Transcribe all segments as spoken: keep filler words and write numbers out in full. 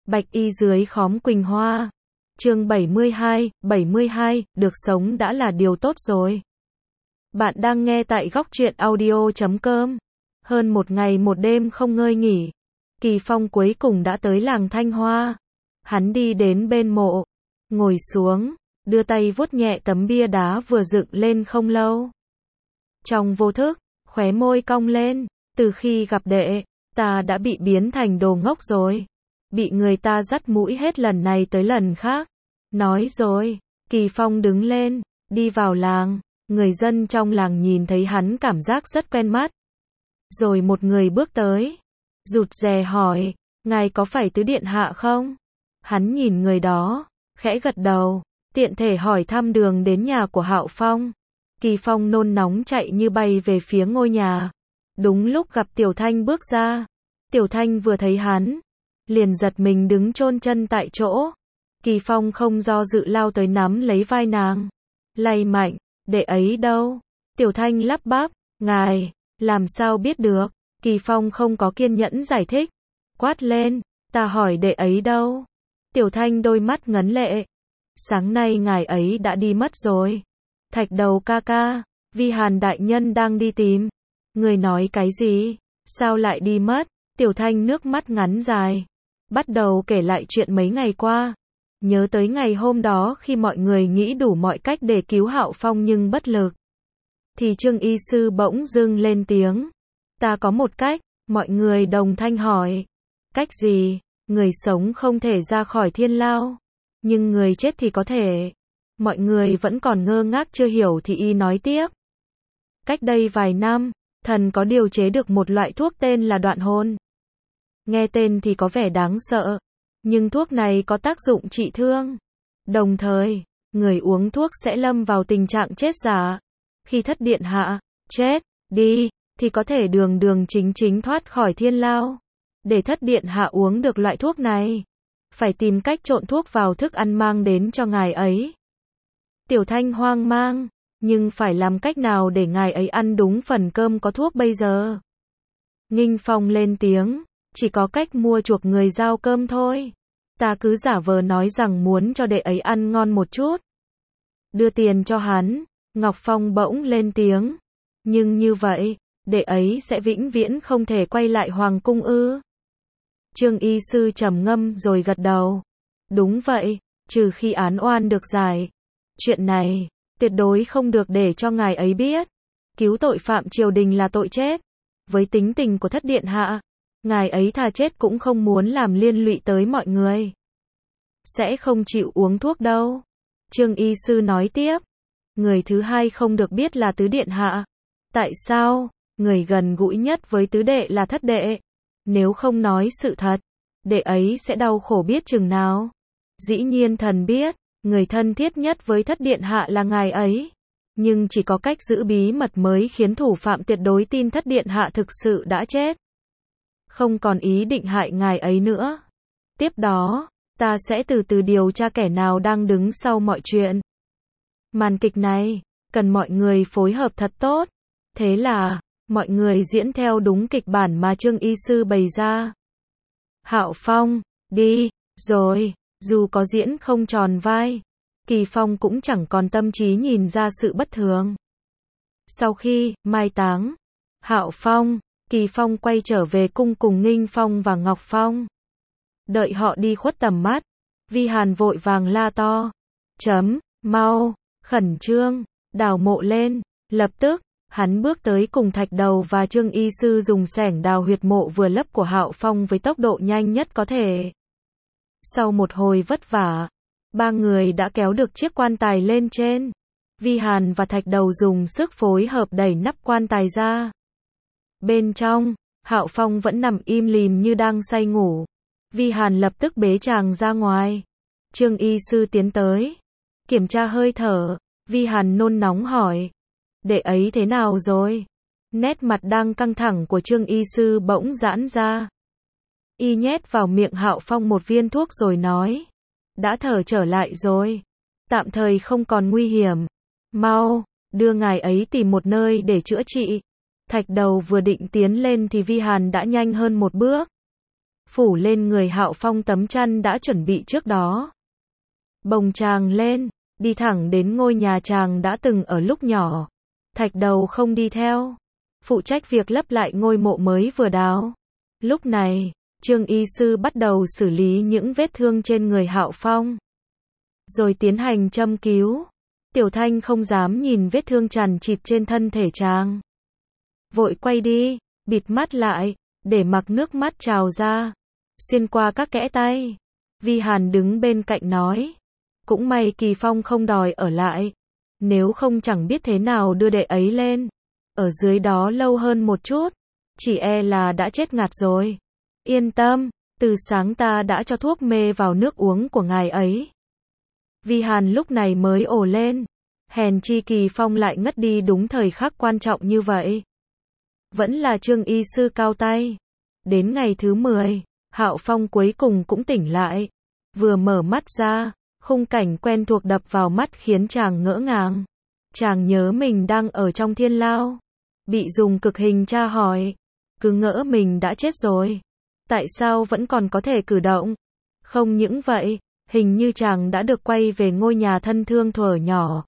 Bạch y dưới khóm quỳnh hoa. Chương bảy mươi hai, bảy mươi hai, được sống đã là điều tốt rồi. Bạn đang nghe tại góc truyện audio chấm com. Hơn một ngày một đêm không ngơi nghỉ, Kỳ Phong cuối cùng đã tới làng Thanh Hoa. Hắn đi đến bên mộ, ngồi xuống, đưa tay vuốt nhẹ tấm bia đá vừa dựng lên không lâu. Trong vô thức, khóe môi cong lên, từ khi gặp đệ, ta đã bị biến thành đồ ngốc rồi. Bị người ta dắt mũi hết lần này tới lần khác. Nói rồi, Kỳ Phong đứng lên, đi vào làng. Người dân trong làng nhìn thấy hắn cảm giác rất quen mắt. Rồi một người bước tới, rụt rè hỏi, ngài có phải tứ điện hạ không? Hắn nhìn người đó, khẽ gật đầu, tiện thể hỏi thăm đường đến nhà của Hạo Phong. Kỳ Phong nôn nóng chạy như bay về phía ngôi nhà. Đúng lúc gặp Tiểu Thanh bước ra. Tiểu Thanh vừa thấy hắn, liền giật mình đứng chôn chân tại chỗ. Kỳ Phong không do dự lao tới nắm lấy vai nàng, lay mạnh, đệ ấy đâu? Tiểu Thanh lắp bắp, ngài, làm sao biết được? Kỳ Phong không có kiên nhẫn giải thích, quát lên, ta hỏi đệ ấy đâu? Tiểu Thanh đôi mắt ngấn lệ, sáng nay ngài ấy đã đi mất rồi. Thạch Đầu ca ca, Vi Hàn đại nhân đang đi tìm. Người nói cái gì? Sao lại đi mất? Tiểu Thanh nước mắt ngắn dài, bắt đầu kể lại chuyện mấy ngày qua. Nhớ tới ngày hôm đó khi mọi người nghĩ đủ mọi cách để cứu Hạo Phong nhưng bất lực. Thì Trương y sư bỗng dưng lên tiếng. Ta có một cách, mọi người đồng thanh hỏi. Cách gì? Người sống không thể ra khỏi thiên lao, nhưng người chết thì có thể. Mọi người vẫn còn ngơ ngác chưa hiểu thì y nói tiếp. Cách đây vài năm, thần có điều chế được một loại thuốc tên là đoạn hồn. Nghe tên thì có vẻ đáng sợ, nhưng thuốc này có tác dụng trị thương. Đồng thời, người uống thuốc sẽ lâm vào tình trạng chết giả. Khi thất điện hạ chết đi, thì có thể đường đường chính chính thoát khỏi thiên lao. Để thất điện hạ uống được loại thuốc này, phải tìm cách trộn thuốc vào thức ăn mang đến cho ngài ấy. Tiểu Thanh hoang mang, nhưng phải làm cách nào để ngài ấy ăn đúng phần cơm có thuốc bây giờ? Nghinh Phong lên tiếng, chỉ có cách mua chuộc người giao cơm thôi. Ta cứ giả vờ nói rằng muốn cho đệ ấy ăn ngon một chút, đưa tiền cho hắn. Ngọc Phong bỗng lên tiếng, nhưng như vậy, đệ ấy sẽ vĩnh viễn không thể quay lại hoàng cung ư? Trương y sư trầm ngâm rồi gật đầu. Đúng vậy, trừ khi án oan được giải. Chuyện này, tuyệt đối không được để cho ngài ấy biết. Cứu tội phạm triều đình là tội chết. Với tính tình của thất điện hạ, ngài ấy thà chết cũng không muốn làm liên lụy tới mọi người. Sẽ không chịu uống thuốc đâu. Trương y sư nói tiếp. Người thứ hai không được biết là tứ điện hạ. Tại sao? Người gần gũi nhất với tứ đệ là thất đệ. Nếu không nói sự thật, đệ ấy sẽ đau khổ biết chừng nào. Dĩ nhiên thần biết, người thân thiết nhất với thất điện hạ là ngài ấy. Nhưng chỉ có cách giữ bí mật mới khiến thủ phạm tuyệt đối tin thất điện hạ thực sự đã chết. Không còn ý định hại ngài ấy nữa. Tiếp đó, ta sẽ từ từ điều tra kẻ nào đang đứng sau mọi chuyện. Màn kịch này, cần mọi người phối hợp thật tốt. Thế là, mọi người diễn theo đúng kịch bản mà Trương y sư bày ra. Hạo Phong, đi, rồi, dù có diễn không tròn vai, Kỳ Phong cũng chẳng còn tâm trí nhìn ra sự bất thường. Sau khi mai táng Hạo Phong, Kỳ Phong quay trở về cung cùng Nghinh Phong và Ngọc Phong. Đợi họ đi khuất tầm mắt, Vi Hàn vội vàng la to. Chấm, mau, khẩn trương, đào mộ lên. Lập tức, hắn bước tới cùng Thạch Đầu và Trương y sư dùng xẻng đào huyệt mộ vừa lấp của Hạo Phong với tốc độ nhanh nhất có thể. Sau một hồi vất vả, ba người đã kéo được chiếc quan tài lên trên. Vi Hàn và Thạch Đầu dùng sức phối hợp đẩy nắp quan tài ra. Bên trong, Hạo Phong vẫn nằm im lìm như đang say ngủ. Vi Hàn lập tức bế chàng ra ngoài. Trương y sư tiến tới, kiểm tra hơi thở. Vi Hàn nôn nóng hỏi, đệ ấy thế nào rồi? Nét mặt đang căng thẳng của Trương y sư bỗng giãn ra. Y nhét vào miệng Hạo Phong một viên thuốc rồi nói, đã thở trở lại rồi, tạm thời không còn nguy hiểm. Mau, đưa ngài ấy tìm một nơi để chữa trị. Thạch Đầu vừa định tiến lên thì Vi Hàn đã nhanh hơn một bước. phủ lên người Hạo Phong tấm chăn đã chuẩn bị trước đó. Bồng chàng lên, đi thẳng đến ngôi nhà chàng đã từng ở lúc nhỏ. Thạch Đầu không đi theo, phụ trách việc lấp lại ngôi mộ mới vừa đào. Lúc này, Trương y sư bắt đầu xử lý những vết thương trên người Hạo Phong, rồi tiến hành châm cứu. Tiểu Thanh không dám nhìn vết thương chằng chịt trên thân thể chàng, vội quay đi, bịt mắt lại, để mặc nước mắt trào ra, xuyên qua các kẽ tay. Vi Hàn đứng bên cạnh nói, cũng may Kỳ Phong không đòi ở lại, nếu không chẳng biết thế nào đưa đệ ấy lên, ở dưới đó lâu hơn một chút, chỉ e là đã chết ngạt rồi. Yên tâm, từ sáng ta đã cho thuốc mê vào nước uống của ngài ấy. Vi Hàn lúc này mới ồ lên, hèn chi Kỳ Phong lại ngất đi đúng thời khắc quan trọng như vậy. Vẫn là Trương y sư cao tay. Đến ngày thứ mười, Hạo Phong cuối cùng cũng tỉnh lại. Vừa mở mắt ra, khung cảnh quen thuộc đập vào mắt khiến chàng ngỡ ngàng. Chàng nhớ mình đang ở trong thiên lao, bị dùng cực hình tra hỏi, cứ ngỡ mình đã chết rồi. Tại sao vẫn còn có thể cử động? Không những vậy, hình như chàng đã được quay về ngôi nhà thân thương thuở nhỏ.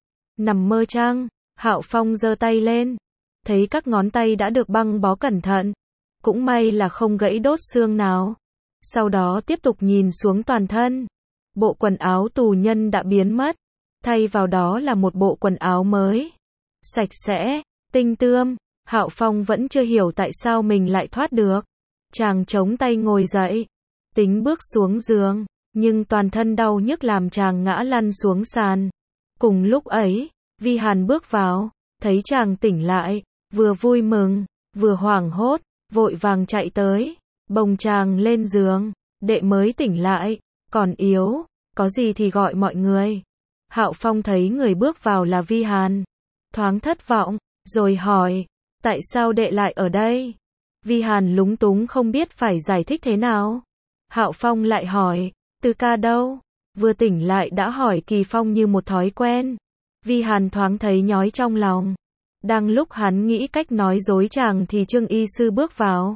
Nằm mơ chăng? Hạo Phong giơ tay lên, thấy các ngón tay đã được băng bó cẩn thận. Cũng may là không gãy đốt xương nào. Sau đó tiếp tục nhìn xuống toàn thân. Bộ quần áo tù nhân đã biến mất, thay vào đó là một bộ quần áo mới, sạch sẽ, tinh tươm. Hạo Phong vẫn chưa hiểu tại sao mình lại thoát được. Chàng chống tay ngồi dậy, tính bước xuống giường, nhưng toàn thân đau nhức làm chàng ngã lăn xuống sàn. Cùng lúc ấy, Vi Hàn bước vào, thấy chàng tỉnh lại, vừa vui mừng, vừa hoảng hốt, vội vàng chạy tới, bồng chàng lên giường. Đệ mới tỉnh lại, còn yếu, có gì thì gọi mọi người. Hạo Phong thấy người bước vào là Vi Hàn, thoáng thất vọng, rồi hỏi, tại sao đệ lại ở đây? Vi Hàn lúng túng không biết phải giải thích thế nào. Hạo Phong lại hỏi, Từ ca đâu? Vừa tỉnh lại đã hỏi Kỳ Phong như một thói quen. Vi Hàn thoáng thấy nhói trong lòng. Đang lúc hắn nghĩ cách nói dối chàng thì Trương y sư bước vào.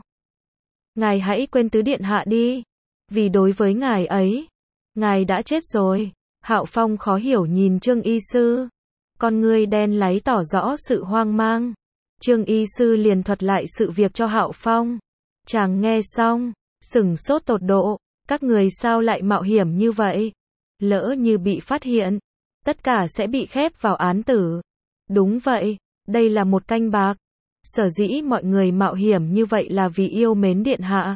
Ngài hãy quên tứ điện hạ đi, vì đối với ngài ấy, ngài đã chết rồi. Hạo Phong khó hiểu nhìn Trương y sư, con ngươi đen láy tỏ rõ sự hoang mang. Trương y sư liền thuật lại sự việc cho Hạo Phong. Chàng nghe xong, sửng sốt tột độ, các người sao lại mạo hiểm như vậy? Lỡ như bị phát hiện, tất cả sẽ bị khép vào án tử. Đúng vậy, đây là một canh bạc. Sở dĩ mọi người mạo hiểm như vậy là vì yêu mến điện hạ.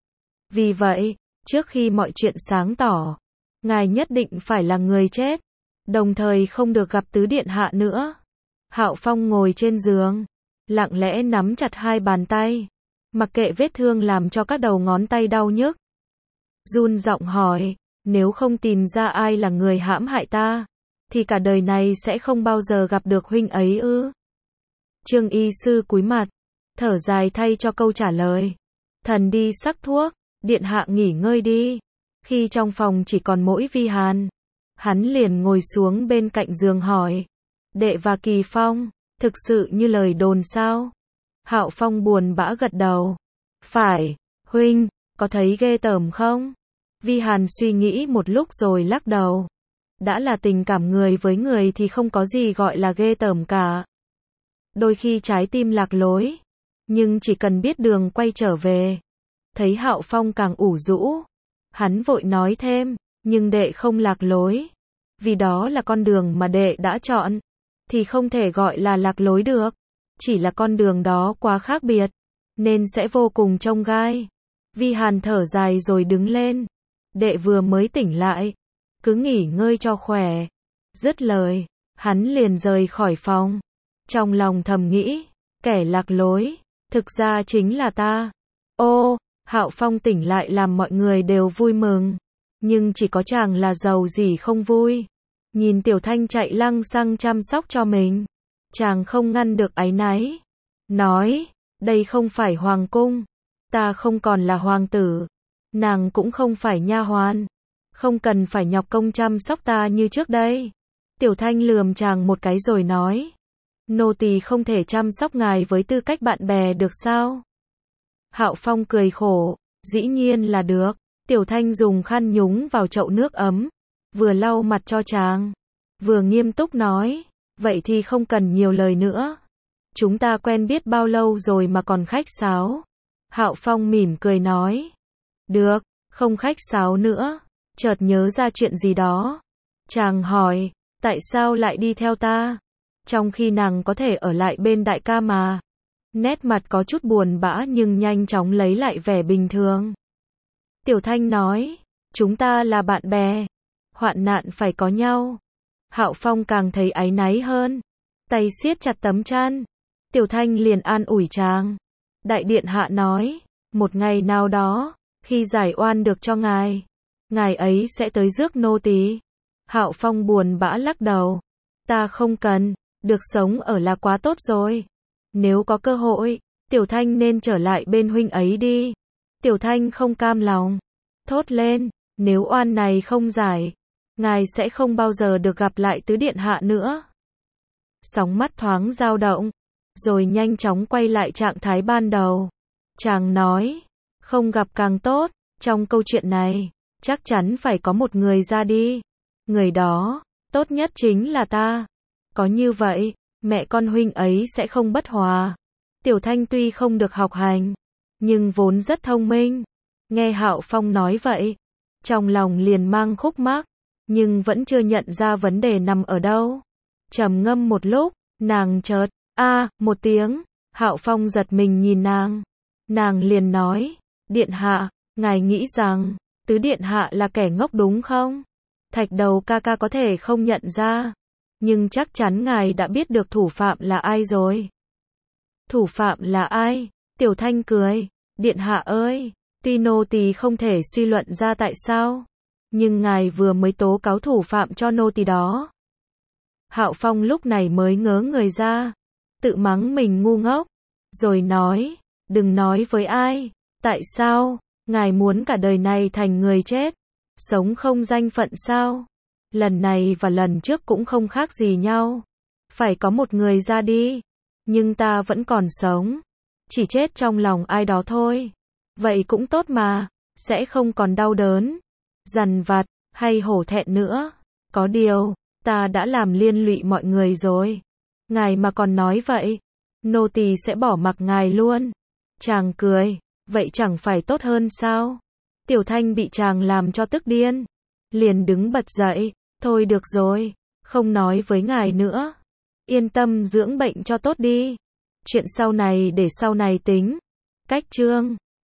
Vì vậy, trước khi mọi chuyện sáng tỏ, ngài nhất định phải là người chết, đồng thời không được gặp tứ điện hạ nữa. Hạo Phong ngồi trên giường, lặng lẽ nắm chặt hai bàn tay, mặc kệ vết thương làm cho các đầu ngón tay đau nhức. Run giọng hỏi, nếu không tìm ra ai là người hãm hại ta, thì cả đời này sẽ không bao giờ gặp được huynh ấy ư? Trương y sư cúi mặt, thở dài thay cho câu trả lời. Thần đi sắc thuốc, điện hạ nghỉ ngơi đi. Khi trong phòng chỉ còn mỗi Vi Hàn, hắn liền ngồi xuống bên cạnh giường hỏi, đệ và Kỳ Phong, thực sự như lời đồn sao? Hạo Phong buồn bã gật đầu. Phải, huynh, có thấy ghê tởm không? Vi Hàn suy nghĩ một lúc rồi lắc đầu. Đã là tình cảm người với người thì không có gì gọi là ghê tởm cả. Đôi khi trái tim lạc lối, nhưng chỉ cần biết đường quay trở về. Thấy Hạo Phong càng ủ rũ, hắn vội nói thêm, nhưng đệ không lạc lối, vì đó là con đường mà đệ đã chọn, thì không thể gọi là lạc lối được. Chỉ là con đường đó quá khác biệt, nên sẽ vô cùng chông gai. Vi Hàn thở dài rồi đứng lên. Đệ vừa mới tỉnh lại, cứ nghỉ ngơi cho khỏe. Dứt lời, hắn liền rời khỏi phòng. Trong lòng thầm nghĩ, kẻ lạc lối, thực ra chính là ta. Ô, Hạo Phong tỉnh lại làm mọi người đều vui mừng. Nhưng chỉ có chàng là giàu gì không vui. Nhìn Tiểu Thanh chạy lăng xăng chăm sóc cho mình, chàng không ngăn được áy náy. Nói, đây không phải hoàng cung. Ta không còn là hoàng tử. Nàng cũng không phải nha hoàn. Không cần phải nhọc công chăm sóc ta như trước đây. Tiểu Thanh lườm chàng một cái rồi nói, nô tỳ không thể chăm sóc ngài với tư cách bạn bè được sao? Hạo Phong cười khổ, Dĩ nhiên là được. Tiểu Thanh dùng khăn nhúng vào chậu nước ấm, vừa lau mặt cho chàng, vừa nghiêm túc nói, vậy thì không cần nhiều lời nữa. Chúng ta quen biết bao lâu rồi mà còn khách sáo. Hạo Phong mỉm cười nói, được, không khách sáo nữa. Chợt nhớ ra chuyện gì đó, chàng hỏi, tại sao lại đi theo ta? Trong khi nàng có thể ở lại bên đại ca mà. Nét mặt có chút buồn bã nhưng nhanh chóng lấy lại vẻ bình thường. Tiểu Thanh nói, chúng ta là bạn bè, hoạn nạn phải có nhau. Hạo Phong càng thấy áy náy hơn, tay siết chặt tấm chăn. Tiểu Thanh liền an ủi chàng. Đại điện hạ nói, một ngày nào đó, khi giải oan được cho ngài, ngài ấy sẽ tới rước nô tỳ. Hạo Phong buồn bã lắc đầu. Ta không cần, được sống ở là quá tốt rồi. Nếu có cơ hội, Tiểu Thanh nên trở lại bên huynh ấy đi. Tiểu Thanh không cam lòng, thốt lên, nếu oan này không giải, ngài sẽ không bao giờ được gặp lại tứ điện hạ nữa. Sóng mắt thoáng dao động, rồi nhanh chóng quay lại trạng thái ban đầu. Chàng nói, không gặp càng tốt, trong câu chuyện này, chắc chắn phải có một người ra đi. Người đó, tốt nhất chính là ta. Có như vậy, mẹ con huynh ấy sẽ không bất hòa. Tiểu Thanh tuy không được học hành, nhưng vốn rất thông minh. Nghe Hạo Phong nói vậy, trong lòng liền mang khúc mắc, nhưng vẫn chưa nhận ra vấn đề nằm ở đâu. Trầm ngâm một lúc, nàng chợt, a, một tiếng. Hạo Phong giật mình nhìn nàng. Nàng liền nói, điện hạ, ngài nghĩ rằng, tứ điện hạ là kẻ ngốc đúng không? Thạch Đầu ca ca có thể không nhận ra, nhưng chắc chắn ngài đã biết được thủ phạm là ai rồi. Thủ phạm là ai? Tiểu Thanh cười, điện hạ ơi, tuy nô tỳ không thể suy luận ra tại sao, nhưng ngài vừa mới tố cáo thủ phạm cho nô tỳ đó. Hạo Phong lúc này mới ngớ người ra, tự mắng mình ngu ngốc, rồi nói, đừng nói với ai, tại sao, ngài muốn cả đời này thành người chết, sống không danh phận sao? Lần này và lần trước cũng không khác gì nhau, phải có một người ra đi, nhưng ta vẫn còn sống, chỉ chết trong lòng ai đó thôi. Vậy cũng tốt mà, sẽ không còn đau đớn, dằn vặt, hay hổ thẹn nữa. Có điều, ta đã làm liên lụy mọi người rồi. Ngài mà còn nói vậy, nô tỳ sẽ bỏ mặc ngài luôn. Chàng cười, vậy chẳng phải tốt hơn sao? Tiểu Thanh bị chàng làm cho tức điên, liền đứng bật dậy, thôi được rồi, không nói với ngài nữa. Yên tâm dưỡng bệnh cho tốt đi. Chuyện sau này để sau này tính. Cách chương